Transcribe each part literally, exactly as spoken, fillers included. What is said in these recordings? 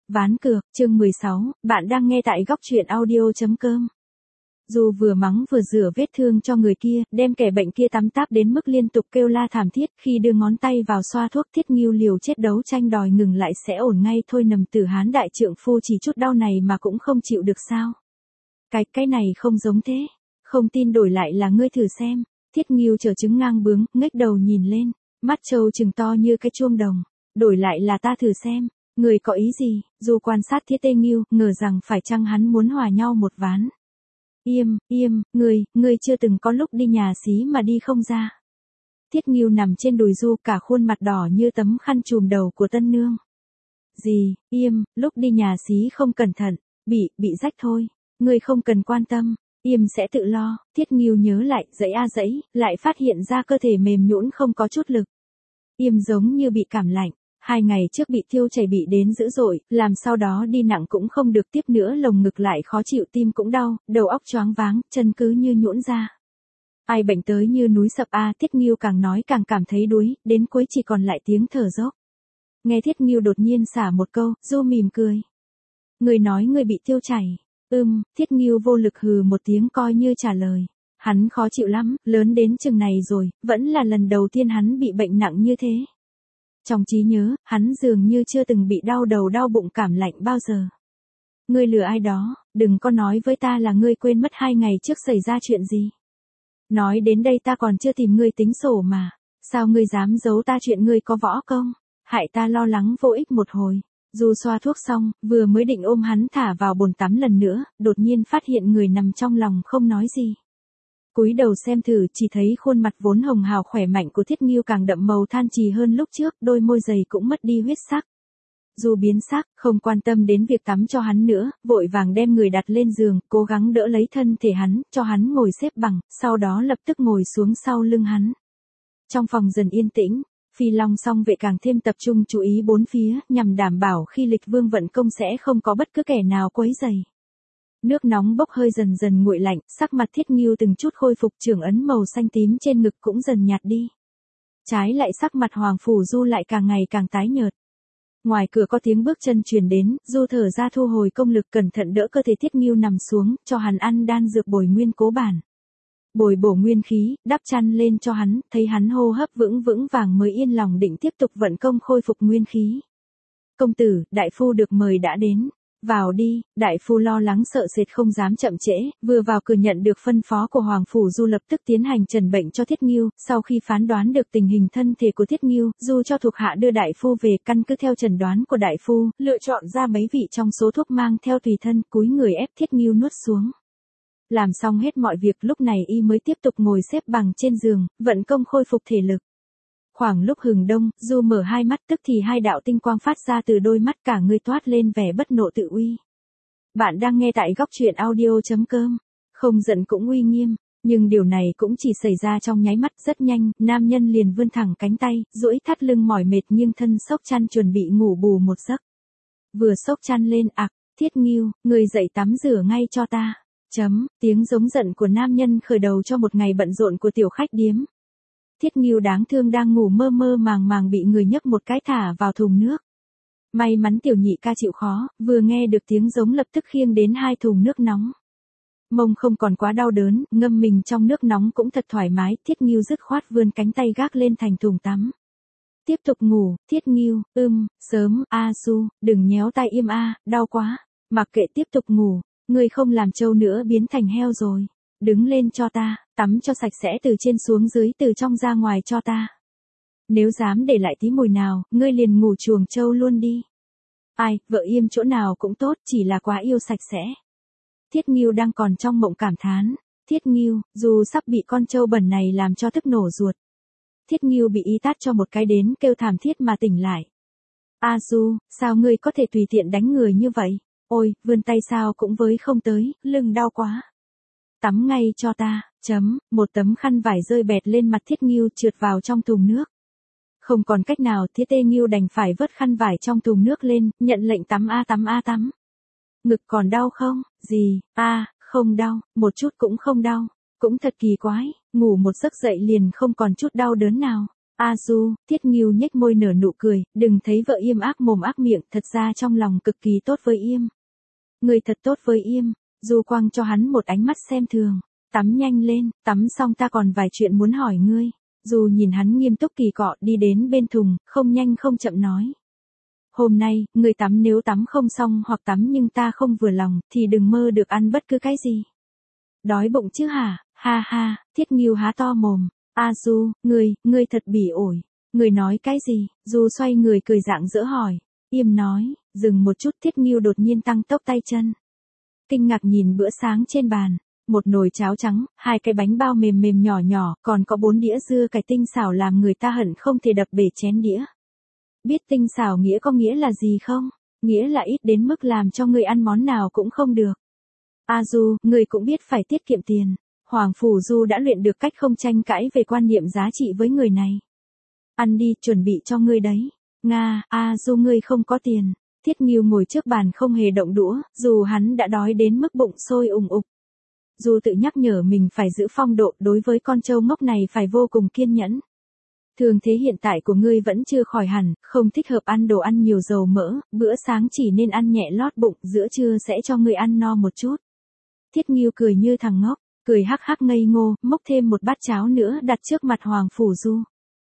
Ván cược, chương mười sáu, bạn đang nghe tại góc truyện audio chấm com. Dù vừa mắng vừa rửa vết thương cho người kia, đem kẻ bệnh kia tắm táp đến mức liên tục kêu la thảm thiết, khi đưa ngón tay vào xoa thuốc Thiết Ngưu liều chết đấu tranh đòi ngừng lại sẽ ổn ngay thôi. Nằm tử hán đại trượng phu chỉ chút đau này mà cũng không chịu được sao? Cái, cái này không giống thế. Không tin đổi lại là ngươi thử xem. Thiết Ngưu trở trứng ngang bướng, ngếch đầu nhìn lên, mắt trâu trừng to như cái chuông đồng. Đổi lại là ta thử xem. Người có ý gì? Dù quan sát Thiết Tê Ngưu, ngờ rằng phải chăng hắn muốn hòa nhau một ván. Im, im, ngươi, ngươi chưa từng có lúc đi nhà xí mà đi không ra. Thiết Ngưu nằm trên đùi Du, cả khuôn mặt đỏ như tấm khăn trùm đầu của tân nương. Gì, im, lúc đi nhà xí không cẩn thận, bị, bị rách thôi. Ngươi không cần quan tâm, im sẽ tự lo. Thiết Ngưu nhớ lại, dãy a dãy, lại phát hiện ra cơ thể mềm nhũn không có chút lực. Im giống như bị cảm lạnh. Hai ngày trước bị tiêu chảy bị đến dữ dội, làm sau đó đi nặng cũng không được tiếp nữa, lồng ngực lại khó chịu, tim cũng đau, đầu óc choáng váng, chân cứ như nhũn ra. Ai bệnh tới như núi sập a à, Thiết Ngưu càng nói càng cảm thấy đuối, đến cuối chỉ còn lại tiếng thở dốc. Nghe Thiết Ngưu đột nhiên xả một câu, Du mỉm cười. Người nói người bị tiêu chảy. Ừm, Thiết Ngưu vô lực hừ một tiếng coi như trả lời. Hắn khó chịu lắm, lớn đến chừng này rồi, vẫn là lần đầu tiên hắn bị bệnh nặng như thế. Trong trí nhớ, hắn dường như chưa từng bị đau đầu đau bụng cảm lạnh bao giờ. Ngươi lừa ai đó, đừng có nói với ta là ngươi quên mất hai ngày trước xảy ra chuyện gì. Nói đến đây ta còn chưa tìm ngươi tính sổ mà. Sao ngươi dám giấu ta chuyện ngươi có võ công? Hại ta lo lắng vô ích một hồi. Dù xoa thuốc xong, vừa mới định ôm hắn thả vào bồn tắm lần nữa, đột nhiên phát hiện người nằm trong lòng không nói gì. Cúi đầu xem thử, chỉ thấy khuôn mặt vốn hồng hào khỏe mạnh của Thiết Ngưu càng đậm màu than trì hơn lúc trước, đôi môi dày cũng mất đi huyết sắc. Dù biến sắc, không quan tâm đến việc tắm cho hắn nữa, vội vàng đem người đặt lên giường, cố gắng đỡ lấy thân thể hắn, cho hắn ngồi xếp bằng, sau đó lập tức ngồi xuống sau lưng hắn. Trong phòng dần yên tĩnh, Phi Long song vệ càng thêm tập trung chú ý bốn phía, nhằm đảm bảo khi Lịch Vương vận công sẽ không có bất cứ kẻ nào quấy rầy. Nước nóng bốc hơi dần dần nguội lạnh, sắc mặt Thiết Ngưu từng chút khôi phục, trưởng ấn màu xanh tím trên ngực cũng dần nhạt đi. Trái lại sắc mặt Hoàng Phủ Du lại càng ngày càng tái nhợt. Ngoài cửa có tiếng bước chân truyền đến, Du thở ra thu hồi công lực, cẩn thận đỡ cơ thể Thiết Ngưu nằm xuống, cho hắn ăn đan dược bồi nguyên cố bản. Bồi bổ nguyên khí, đắp chăn lên cho hắn, thấy hắn hô hấp vững vững vàng mới yên lòng định tiếp tục vận công khôi phục nguyên khí. Công tử, đại phu được mời đã đến. Vào đi, đại phu lo lắng sợ sệt không dám chậm trễ, vừa vào cửa nhận được phân phó của Hoàng Phủ Du lập tức tiến hành trần bệnh cho Thiết Ngưu, sau khi phán đoán được tình hình thân thể của Thiết Ngưu, Du cho thuộc hạ đưa đại phu về, căn cứ theo chẩn đoán của đại phu, lựa chọn ra mấy vị trong số thuốc mang theo tùy thân, cúi người ép Thiết Ngưu nuốt xuống. Làm xong hết mọi việc lúc này y mới tiếp tục ngồi xếp bằng trên giường, vận công khôi phục thể lực. Khoảng lúc hừng đông, Du mở hai mắt tức thì hai đạo tinh quang phát ra từ đôi mắt, cả người toát lên vẻ bất nộ tự uy. Bạn đang nghe tại góc truyện audio chấm com. Không giận cũng uy nghiêm, nhưng điều này cũng chỉ xảy ra trong nháy mắt. Rất nhanh, nam nhân liền vươn thẳng cánh tay, duỗi thắt lưng mỏi mệt nghiêng thân xốc chăn chuẩn bị ngủ bù một giấc. Vừa xốc chăn lên, ạc, Thiết Ngưu, người dậy tắm rửa ngay cho ta. Chấm, tiếng giống giận của nam nhân khởi đầu cho một ngày bận rộn của tiểu khách điếm. Thiết Ngưu đáng thương đang ngủ mơ mơ màng màng bị người nhấc một cái thả vào thùng nước. May mắn tiểu nhị ca chịu khó, vừa nghe được tiếng giống lập tức khiêng đến hai thùng nước nóng. Mông không còn quá đau đớn, ngâm mình trong nước nóng cũng thật thoải mái, Thiết Ngưu dứt khoát vươn cánh tay gác lên thành thùng tắm. Tiếp tục ngủ, Thiết Ngưu, ưm, sớm, a su, đừng nhéo tay im a, đau quá. Mặc kệ tiếp tục ngủ, ngươi không làm trâu nữa biến thành heo rồi. Đứng lên cho ta, tắm cho sạch sẽ từ trên xuống dưới, từ trong ra ngoài cho ta. Nếu dám để lại tí mùi nào, ngươi liền ngủ chuồng trâu luôn đi. Ai, vợ im chỗ nào cũng tốt, chỉ là quá yêu sạch sẽ. Thiết Ngưu đang còn trong mộng cảm thán. Thiết Ngưu, dù sắp bị con trâu bẩn này làm cho tức nổ ruột. Thiết Ngưu bị y tát cho một cái đến kêu thảm thiết mà tỉnh lại. A Du, sao ngươi có thể tùy tiện đánh người như vậy? Ôi, vươn tay sao cũng với không tới, lưng đau quá. Tắm ngay cho ta, chấm, một tấm khăn vải rơi bẹt lên mặt Thiết Ngưu trượt vào trong thùng nước. Không còn cách nào, Thiết Tê Ngưu đành phải vớt khăn vải trong thùng nước lên, nhận lệnh tắm a tắm a tắm. Ngực còn đau không? Gì? A, không đau, một chút cũng không đau. Cũng thật kỳ quái, ngủ một giấc dậy liền không còn chút đau đớn nào. A Du, Thiết Ngưu nhếch môi nở nụ cười, đừng thấy vợ Yêm ác mồm ác miệng, thật ra trong lòng cực kỳ tốt với Yêm. Người thật tốt với Yêm. Du quăng cho hắn một ánh mắt xem thường. Tắm nhanh lên, tắm xong ta còn vài chuyện muốn hỏi ngươi. Du nhìn hắn nghiêm túc kỳ cọ đi đến bên thùng, không nhanh không chậm nói. Hôm nay, người tắm nếu tắm không xong hoặc tắm nhưng ta không vừa lòng, thì đừng mơ được ăn bất cứ cái gì. Đói bụng chứ hả? Ha ha, Thiết Ngưu há to mồm. A Du, ngươi, ngươi thật bỉ ổi. Ngươi nói cái gì? Du xoay người cười rạng rỡ hỏi. Yêm nói, dừng một chút. Thiết Ngưu đột nhiên tăng tốc tay chân. Kinh ngạc nhìn bữa sáng trên bàn. Một nồi cháo trắng, hai cái bánh bao mềm mềm nhỏ nhỏ, còn có bốn đĩa dưa cải tinh xảo làm người ta hận không thể đập bể chén đĩa. Biết tinh xảo nghĩa có nghĩa là gì không? Nghĩa là ít đến mức làm cho người ăn món nào cũng không được. A Du, người cũng biết phải tiết kiệm tiền. Hoàng Phủ Du đã luyện được cách không tranh cãi về quan niệm giá trị với người này. Ăn đi, chuẩn bị cho ngươi đấy. Nga, A Du ngươi không có tiền. Thiết Ngưu ngồi trước bàn không hề động đũa, dù hắn đã đói đến mức bụng sôi ùng ục. Du tự nhắc nhở mình phải giữ phong độ, đối với con trâu ngốc này phải vô cùng kiên nhẫn. Thường thế hiện tại của ngươi vẫn chưa khỏi hẳn, không thích hợp ăn đồ ăn nhiều dầu mỡ, bữa sáng chỉ nên ăn nhẹ lót bụng, giữa trưa sẽ cho ngươi ăn no một chút. Thiết Ngưu cười như thằng ngốc, cười hắc hắc ngây ngô, múc thêm một bát cháo nữa đặt trước mặt Hoàng Phủ Du.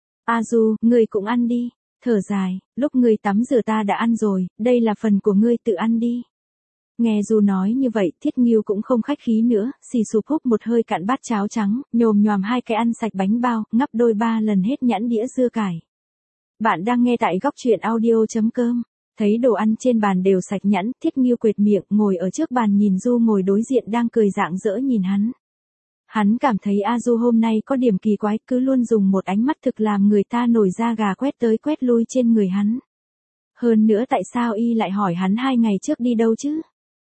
A Du, ngươi cũng ăn đi. Thở dài, lúc ngươi tắm rửa ta đã ăn rồi, đây là phần của ngươi tự ăn đi. Nghe Du nói như vậy, Thiết Ngưu cũng không khách khí nữa, xì sụp húp một hơi cạn bát cháo trắng, nhồm nhòm hai cái ăn sạch bánh bao, ngắp đôi ba lần hết nhãn đĩa dưa cải. Bạn đang nghe tại góc truyện audio chấm com. Thấy đồ ăn trên bàn đều sạch nhẵn, Thiết Ngưu quệt miệng, ngồi ở trước bàn nhìn Du ngồi đối diện đang cười rạng rỡ nhìn hắn. Hắn cảm thấy A Du hôm nay có điểm kỳ quái, cứ luôn dùng một ánh mắt thực làm người ta nổi da gà quét tới quét lui trên người hắn. Hơn nữa tại sao y lại hỏi hắn hai ngày trước đi đâu chứ?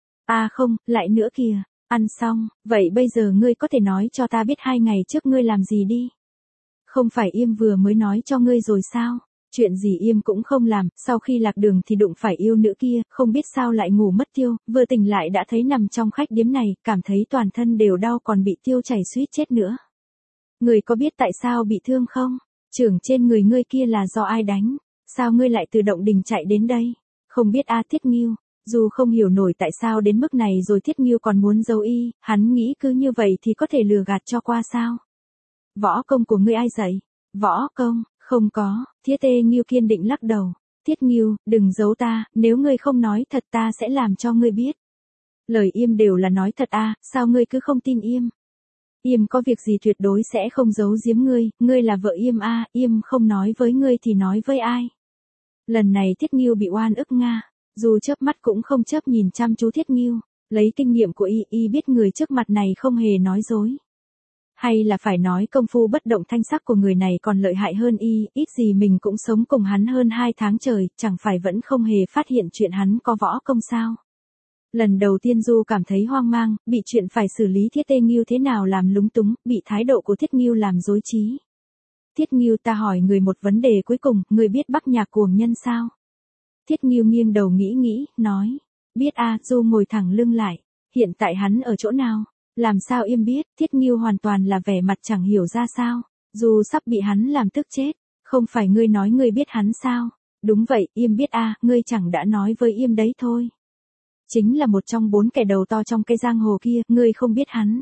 À không, lại nữa kìa, ăn xong, vậy bây giờ ngươi có thể nói cho ta biết hai ngày trước ngươi làm gì đi? Không phải Yêm vừa mới nói cho ngươi rồi sao? Chuyện gì Yêm cũng không làm, sau khi lạc đường thì đụng phải yêu nữ kia, không biết sao lại ngủ mất tiêu, vừa tỉnh lại đã thấy nằm trong khách điếm này, cảm thấy toàn thân đều đau còn bị tiêu chảy suýt chết nữa. Ngươi có biết tại sao bị thương không? Chưởng trên người ngươi kia là do ai đánh? Sao ngươi lại từ động đình chạy đến đây? Không biết a Thiết Ngưu. Dù không hiểu nổi tại sao đến mức này rồi Thiết Ngưu còn muốn giấu y, hắn nghĩ cứ như vậy thì có thể lừa gạt cho qua sao? Võ công của ngươi ai dạy? Võ công, không có. Thiết Tê Ngưu kiên định lắc đầu. Thiết Ngưu, đừng giấu ta, nếu ngươi không nói thật ta sẽ làm cho ngươi biết. Lời Yêm đều là nói thật a, sao ngươi cứ không tin Yêm? Yêm có việc gì tuyệt đối sẽ không giấu giếm ngươi, ngươi là vợ Yêm a, Yêm không nói với ngươi thì nói với ai? Lần này Thiết Ngưu bị oan ức nga. Dù chớp mắt cũng không chớp nhìn chăm chú Thiết Ngưu, lấy kinh nghiệm của y, y biết người trước mặt này không hề nói dối. Hay là phải nói công phu bất động thanh sắc của người này còn lợi hại hơn y, ít gì mình cũng sống cùng hắn hơn hai tháng trời, chẳng phải vẫn không hề phát hiện chuyện hắn có võ công sao. Lần đầu tiên Du cảm thấy hoang mang, bị chuyện phải xử lý Thiết Tê Ngưu thế nào làm lúng túng, bị thái độ của Thiết Ngưu làm rối trí. Thiết Ngưu, ta hỏi người một vấn đề cuối cùng, người biết Bắc Nhạc Cuồng Nhân sao? Thiết Ngưu nghiêng đầu nghĩ nghĩ, nói. Biết a. Du ngồi thẳng lưng lại. Hiện tại hắn ở chỗ nào? Làm sao Yêm biết? Thiết Ngưu hoàn toàn là vẻ mặt chẳng hiểu ra sao. Du sắp bị hắn làm tức chết. Không phải ngươi nói ngươi biết hắn sao? Đúng vậy, Yêm biết a. Ngươi chẳng đã nói với Yêm đấy thôi. Chính là một trong bốn kẻ đầu to trong cái giang hồ kia, ngươi không biết hắn.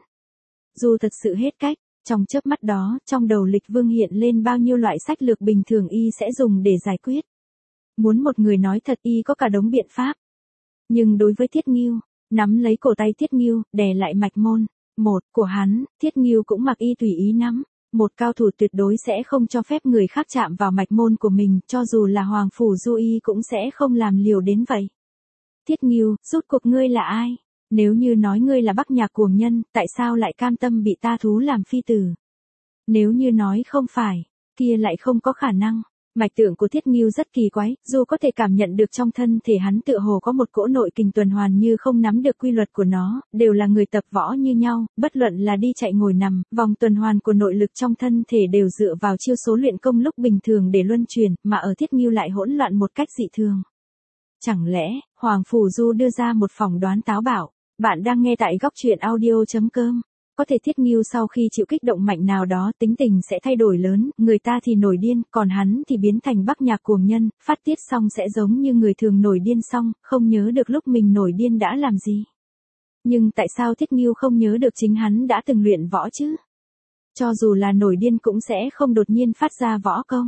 Du thật sự hết cách. Trong chớp mắt đó, trong đầu Lịch Vương hiện lên bao nhiêu loại sách lược bình thường y sẽ dùng để giải quyết. Muốn một người nói thật y có cả đống biện pháp. Nhưng đối với Thiết Ngưu, nắm lấy cổ tay Thiết Ngưu, đè lại mạch môn. Một, của hắn, Thiết Ngưu cũng mặc y tùy ý nắm. Một cao thủ tuyệt đối sẽ không cho phép người khác chạm vào mạch môn của mình, cho dù là Hoàng Phủ Du y cũng sẽ không làm liều đến vậy. Thiết Ngưu, rốt cuộc ngươi là ai? Nếu như nói ngươi là Bắc Nhạc Cuồng Nhân, tại sao lại cam tâm bị ta thú làm phi tử? Nếu như nói không phải, kia lại không có khả năng. Mạch tượng của Thiết Ngưu rất kỳ quái, dù có thể cảm nhận được trong thân thể hắn tựa hồ có một cỗ nội kình tuần hoàn như không nắm được quy luật của nó, đều là người tập võ như nhau, bất luận là đi chạy ngồi nằm, vòng tuần hoàn của nội lực trong thân thể đều dựa vào chiêu số luyện công lúc bình thường để luân chuyển, mà ở Thiết Ngưu lại hỗn loạn một cách dị thường. Chẳng lẽ, Hoàng Phủ Du đưa ra một phỏng đoán táo bạo? Bạn đang nghe tại góc truyện audio chấm com. có thể Thiết Ngưu sau khi chịu kích động mạnh nào đó tính tình sẽ thay đổi lớn, người ta thì nổi điên, còn hắn thì biến thành Bắc Nhạc cuồng nhân, phát tiết xong sẽ giống như người thường nổi điên xong, không nhớ được lúc mình nổi điên đã làm gì. Nhưng tại sao Thiết Ngưu không nhớ được chính hắn đã từng luyện võ chứ? Cho dù là nổi điên cũng sẽ không đột nhiên phát ra võ công.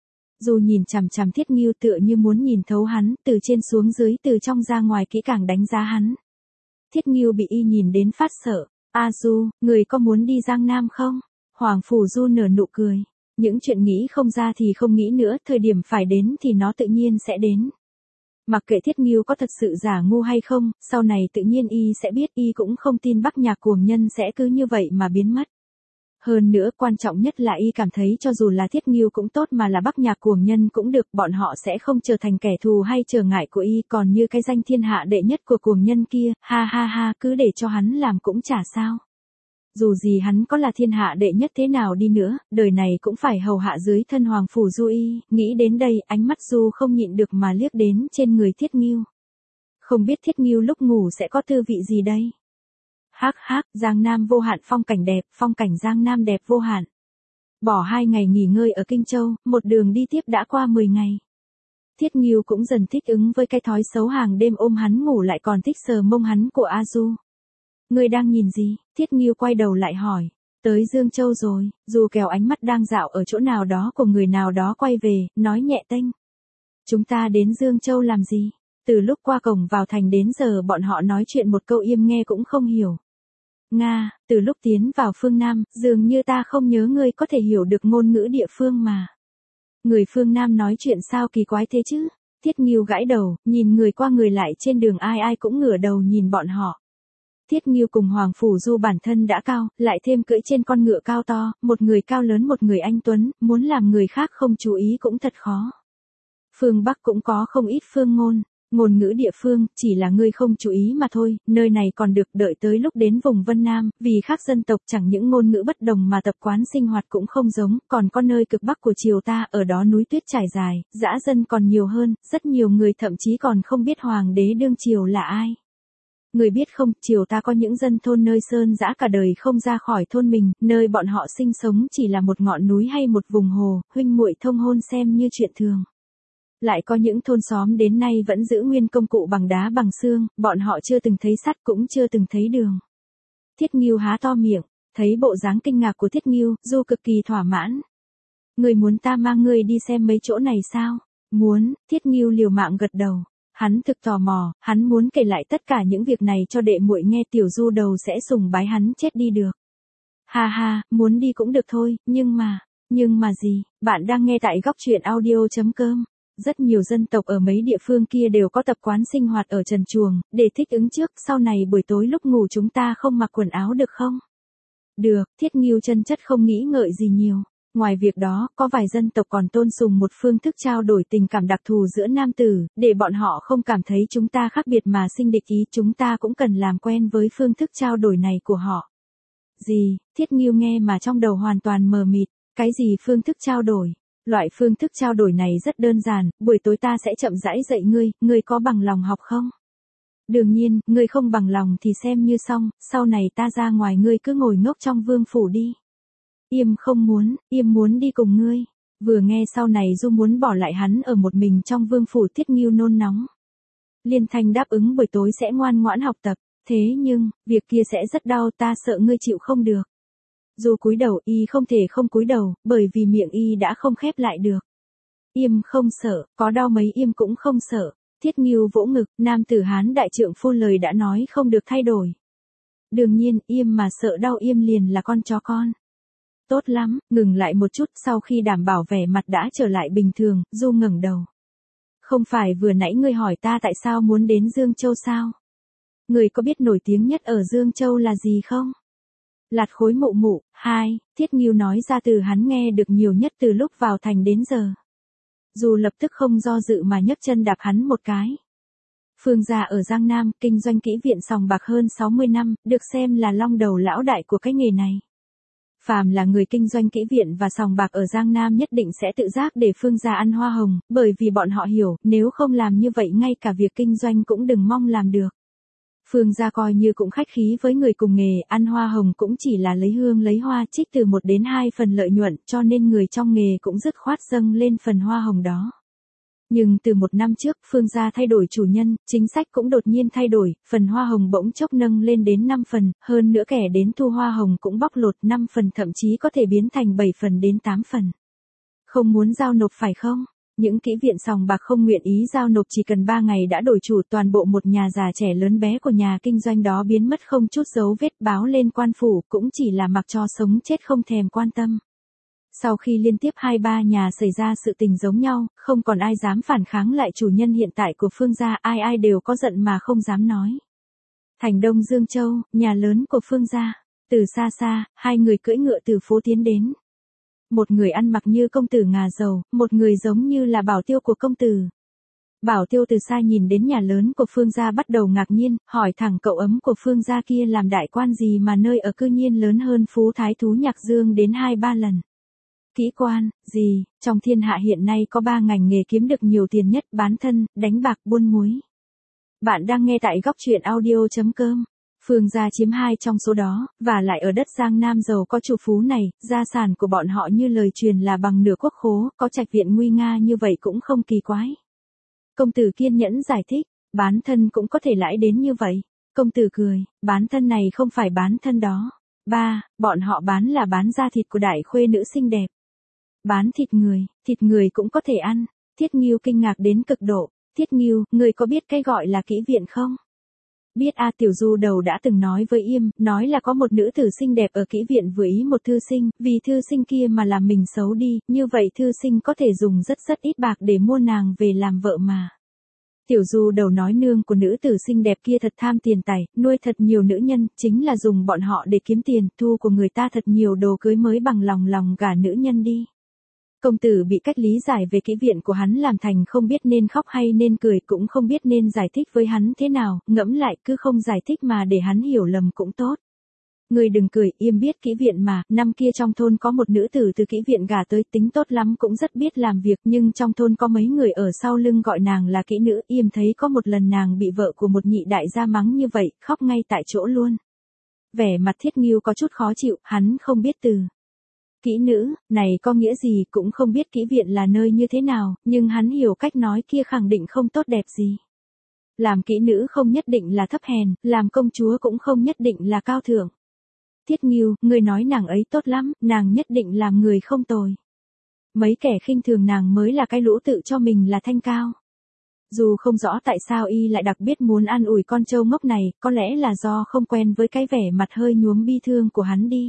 Dù nhìn chằm chằm Thiết Ngưu tựa như muốn nhìn thấu hắn, từ trên xuống dưới từ trong ra ngoài kỹ càng đánh giá hắn. Thiết Ngưu bị y nhìn đến phát sợ. A Du, người có muốn đi Giang Nam không? Hoàng Phủ Du nở nụ cười. Những chuyện nghĩ không ra thì không nghĩ nữa, thời điểm phải đến thì nó tự nhiên sẽ đến. Mặc kệ Thiết Ngưu có thật sự giả ngu hay không, sau này tự nhiên y sẽ biết, y cũng không tin Bắc Nhạc cuồng nhân sẽ cứ như vậy mà biến mất. Hơn nữa quan trọng nhất là y cảm thấy cho dù là Thiết Ngưu cũng tốt mà là Bắc Nhạc cuồng nhân cũng được, bọn họ sẽ không trở thành kẻ thù hay trở ngại của y, còn như cái danh thiên hạ đệ nhất của cuồng nhân kia, ha ha ha, cứ để cho hắn làm cũng chả sao. Dù gì hắn có là thiên hạ đệ nhất thế nào đi nữa, đời này cũng phải hầu hạ dưới thân Hoàng Phủ Du y, nghĩ đến đây, ánh mắt Du không nhịn được mà liếc đến trên người Thiết Ngưu. Không biết Thiết Ngưu lúc ngủ sẽ có tư vị gì đây? Hắc hắc, Giang Nam vô hạn phong cảnh đẹp, phong cảnh Giang Nam đẹp vô hạn. Bỏ hai ngày nghỉ ngơi ở Kinh Châu, một đường đi tiếp đã qua mười ngày. Thiết Ngưu cũng dần thích ứng với cái thói xấu hàng đêm ôm hắn ngủ lại còn thích sờ mông hắn của A Du. Ngươi đang nhìn gì? Thiết Ngưu quay đầu lại hỏi. Tới Dương Châu rồi, Du kéo ánh mắt đang dạo ở chỗ nào đó của người nào đó quay về, nói nhẹ tênh. Chúng ta đến Dương Châu làm gì? Từ lúc qua cổng vào thành đến giờ bọn họ nói chuyện một câu im nghe cũng không hiểu. Nga, từ lúc tiến vào phương Nam, dường như ta không nhớ ngươi có thể hiểu được ngôn ngữ địa phương mà. Người phương Nam nói chuyện sao kỳ quái thế chứ? Thiết Ngưu gãi đầu, nhìn người qua người lại trên đường ai ai cũng ngửa đầu nhìn bọn họ. Thiết Ngưu cùng Hoàng Phủ Du bản thân đã cao, lại thêm cưỡi trên con ngựa cao to, một người cao lớn một người anh tuấn, muốn làm người khác không chú ý cũng thật khó. Phương Bắc cũng có không ít phương ngôn. Ngôn ngữ địa phương, chỉ là ngươi không chú ý mà thôi, nơi này còn được đợi tới lúc đến vùng Vân Nam, vì khác dân tộc chẳng những ngôn ngữ bất đồng mà tập quán sinh hoạt cũng không giống, còn có nơi cực bắc của triều ta, ở đó núi tuyết trải dài, dã dân còn nhiều hơn, rất nhiều người thậm chí còn không biết hoàng đế đương triều là ai. Người biết không, triều ta có những dân thôn nơi sơn dã cả đời không ra khỏi thôn mình, nơi bọn họ sinh sống chỉ là một ngọn núi hay một vùng hồ, huynh muội thông hôn xem như chuyện thường. Lại có những thôn xóm đến nay vẫn giữ nguyên công cụ bằng đá bằng xương, bọn họ chưa từng thấy sắt cũng chưa từng thấy đường. Thiết Ngưu há to miệng, thấy bộ dáng kinh ngạc của Thiết Ngưu, Du cực kỳ thỏa mãn. Người muốn ta mang ngươi đi xem mấy chỗ này sao? Muốn, Thiết Ngưu liều mạng gật đầu. Hắn thực tò mò, hắn muốn kể lại tất cả những việc này cho đệ muội nghe, Tiểu Du đầu sẽ sùng bái hắn chết đi được. Ha ha, muốn đi cũng được thôi, nhưng mà, nhưng mà gì, bạn đang nghe tại góc truyện audio chấm com. Rất nhiều dân tộc ở mấy địa phương kia đều có tập quán sinh hoạt ở trần truồng, để thích ứng trước, sau này buổi tối lúc ngủ chúng ta không mặc quần áo được không? Được, Thiết Ngưu chân chất không nghĩ ngợi gì nhiều. Ngoài việc đó, có vài dân tộc còn tôn sùng một phương thức trao đổi tình cảm đặc thù giữa nam tử, để bọn họ không cảm thấy chúng ta khác biệt mà sinh địch ý, chúng ta cũng cần làm quen với phương thức trao đổi này của họ. Gì? Thiết Ngưu nghe mà trong đầu hoàn toàn mờ mịt, cái gì phương thức trao đổi? Loại phương thức trao đổi này rất đơn giản, buổi tối ta sẽ chậm rãi dạy ngươi, ngươi có bằng lòng học không? Đương nhiên, ngươi không bằng lòng thì xem như xong, sau này ta ra ngoài ngươi cứ ngồi ngốc trong vương phủ đi. Yêm không muốn, Yêm muốn đi cùng ngươi. Vừa nghe sau này Du muốn bỏ lại hắn ở một mình trong vương phủ, Thiết Ngưu nôn nóng. Liên Thanh đáp ứng buổi tối sẽ ngoan ngoãn học tập, thế nhưng, việc kia sẽ rất đau, ta sợ ngươi chịu không được. Dù cúi đầu y không thể không cúi đầu, bởi vì miệng y đã không khép lại được. Yêm không sợ, có đau mấy Yêm cũng không sợ. Thiết Ngưu vỗ ngực, nam tử Hán đại trượng phu lời đã nói không được thay đổi. Đương nhiên, Yêm mà sợ đau Yêm liền là con chó con. Tốt lắm, ngừng lại một chút, sau khi đảm bảo vẻ mặt đã trở lại bình thường, Du ngẩng đầu. Không phải vừa nãy ngươi hỏi ta tại sao muốn đến Dương Châu sao? Ngươi có biết nổi tiếng nhất ở Dương Châu là gì không? Lạt khối mụ mụ. Hai, Thiết Ngưu nói ra từ hắn nghe được nhiều nhất từ lúc vào thành đến giờ. Dù lập tức không do dự mà nhấc chân đạp hắn một cái. Phương gia ở Giang Nam, kinh doanh kỹ viện sòng bạc hơn sáu mươi năm, được xem là long đầu lão đại của cái nghề này. Phàm là người kinh doanh kỹ viện và sòng bạc ở Giang Nam nhất định sẽ tự giác để Phương gia ăn hoa hồng, bởi vì bọn họ hiểu, nếu không làm như vậy ngay cả việc kinh doanh cũng đừng mong làm được. Phương gia coi như cũng khách khí với người cùng nghề, ăn hoa hồng cũng chỉ là lấy hương lấy hoa trích từ một đến hai phần lợi nhuận, cho nên người trong nghề cũng dứt khoát dâng lên phần hoa hồng đó. Nhưng từ một năm trước, Phương gia thay đổi chủ nhân, chính sách cũng đột nhiên thay đổi, phần hoa hồng bỗng chốc nâng lên đến năm phần, hơn nữa kẻ đến thu hoa hồng cũng bóc lột năm phần, thậm chí có thể biến thành bảy phần đến tám phần. Không muốn giao nộp phải không? Những kỹ viện sòng bạc không nguyện ý giao nộp, chỉ cần ba ngày đã đổi chủ, toàn bộ một nhà già trẻ lớn bé của nhà kinh doanh đó biến mất không chút dấu vết, báo lên quan phủ cũng chỉ là mặc cho sống chết không thèm quan tâm. Sau khi liên tiếp hai ba nhà xảy ra sự tình giống nhau, không còn ai dám phản kháng lại chủ nhân hiện tại của Phương gia, ai ai đều có giận mà không dám nói. Thành Đông Dương Châu, nhà lớn của Phương gia. Từ xa xa, hai người cưỡi ngựa từ phố tiến đến. Một người ăn mặc như công tử ngà dầu, một người giống như là bảo tiêu của công tử. Bảo tiêu từ xa nhìn đến nhà lớn của Phương gia bắt đầu ngạc nhiên, hỏi thẳng cậu ấm của Phương gia kia làm đại quan gì mà nơi ở cư nhiên lớn hơn Phú Thái Thú Nhạc Dương đến hai ba lần. Kỹ quan, gì, trong thiên hạ hiện nay có ba ngành nghề kiếm được nhiều tiền nhất: bán thân, đánh bạc, buôn muối. Bạn đang nghe tại góc truyện audio chấm com. Phương gia chiếm hai trong số đó, và lại ở đất Giang Nam giàu có chủ phú này, gia sản của bọn họ như lời truyền là bằng nửa quốc khố, có trạch viện nguy nga như vậy cũng không kỳ quái. Công tử kiên nhẫn giải thích, bán thân cũng có thể lãi đến như vậy. Công tử cười, bán thân này không phải bán thân đó. Ba, bọn họ bán là bán da thịt của đại khuê nữ xinh đẹp. Bán thịt người, thịt người cũng có thể ăn. Thiết Nghiêu kinh ngạc đến cực độ. Thiết Nghiêu, người có biết cái gọi là kỹ viện không? Biết a, Tiểu Du Đầu đã từng nói với Yêm, nói là có một nữ tử xinh đẹp ở kỹ viện vừa ý một thư sinh, vì thư sinh kia mà làm mình xấu đi, như vậy thư sinh có thể dùng rất rất ít bạc để mua nàng về làm vợ mà. Tiểu Du Đầu nói nương của nữ tử xinh đẹp kia thật tham tiền tài, nuôi thật nhiều nữ nhân, chính là dùng bọn họ để kiếm tiền, thu của người ta thật nhiều đồ cưới mới bằng lòng lòng gả nữ nhân đi. Công tử bị cách lý giải về kỹ viện của hắn làm thành không biết nên khóc hay nên cười, cũng không biết nên giải thích với hắn thế nào, ngẫm lại cứ không giải thích mà để hắn hiểu lầm cũng tốt. Người đừng cười, Yêm biết kỹ viện mà, năm kia trong thôn có một nữ tử từ kỹ viện gả tới, tính tốt lắm cũng rất biết làm việc, nhưng trong thôn có mấy người ở sau lưng gọi nàng là kỹ nữ, Yêm thấy có một lần nàng bị vợ của một nhị đại gia mắng như vậy, khóc ngay tại chỗ luôn. Vẻ mặt Thiết Nghiêu có chút khó chịu, hắn không biết từ kỹ nữ này có nghĩa gì, cũng không biết kỹ viện là nơi như thế nào, nhưng hắn hiểu cách nói kia khẳng định không tốt đẹp gì. Làm kỹ nữ không nhất định là thấp hèn, làm công chúa cũng không nhất định là cao thượng. Thiết Nghiêu, người nói nàng ấy tốt lắm, nàng nhất định làm người không tồi. Mấy kẻ khinh thường nàng mới là cái lũ tự cho mình là thanh cao. Dù không rõ tại sao y lại đặc biệt muốn an ủi con trâu ngốc này, có lẽ là do không quen với cái vẻ mặt hơi nhuốm bi thương của hắn đi.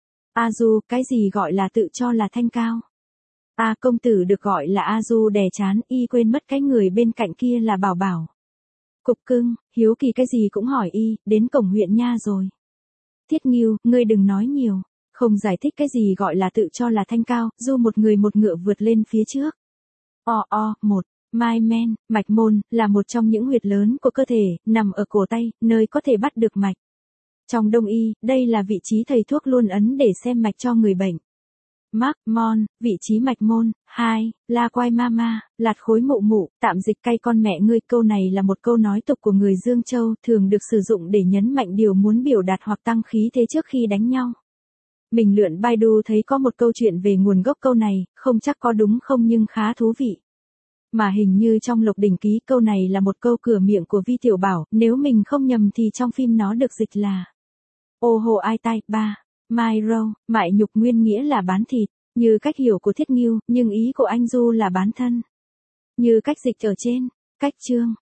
A Du, cái gì gọi là tự cho là thanh cao? A công tử được gọi là A Du đè chán, y quên mất cái người bên cạnh kia là Bảo Bảo. Cục cưng, hiếu kỳ cái gì cũng hỏi y, đến cổng huyện nha rồi. Thiết Nghiêu, ngươi đừng nói nhiều, không giải thích cái gì gọi là tự cho là thanh cao, Du một người một ngựa vượt lên phía trước. O o, một, Mai Men, mạch môn, là một trong những huyệt lớn của cơ thể, nằm ở cổ tay, nơi có thể bắt được mạch. Trong Đông y, đây là vị trí thầy thuốc luôn ấn để xem mạch cho người bệnh. Mark, Mon, vị trí mạch môn. Hai, La Quai Mama, lạt khối mụ mụ, tạm dịch cay con mẹ ngươi. Câu này là một câu nói tục của người Dương Châu, thường được sử dụng để nhấn mạnh điều muốn biểu đạt hoặc tăng khí thế trước khi đánh nhau. Mình lượn Baidu thấy có một câu chuyện về nguồn gốc câu này, không chắc có đúng không nhưng khá thú vị. Mà hình như trong Lộc Đỉnh Ký câu này là một câu cửa miệng của Vi Tiểu Bảo, nếu mình không nhầm thì trong phim nó được dịch là ô hồ ai tai. Ba, Mai Râu, mại nhục nguyên nghĩa là bán thịt, như cách hiểu của Thiết Nghiêu, nhưng ý của anh Du là bán thân. Như cách dịch ở trên, cách chương,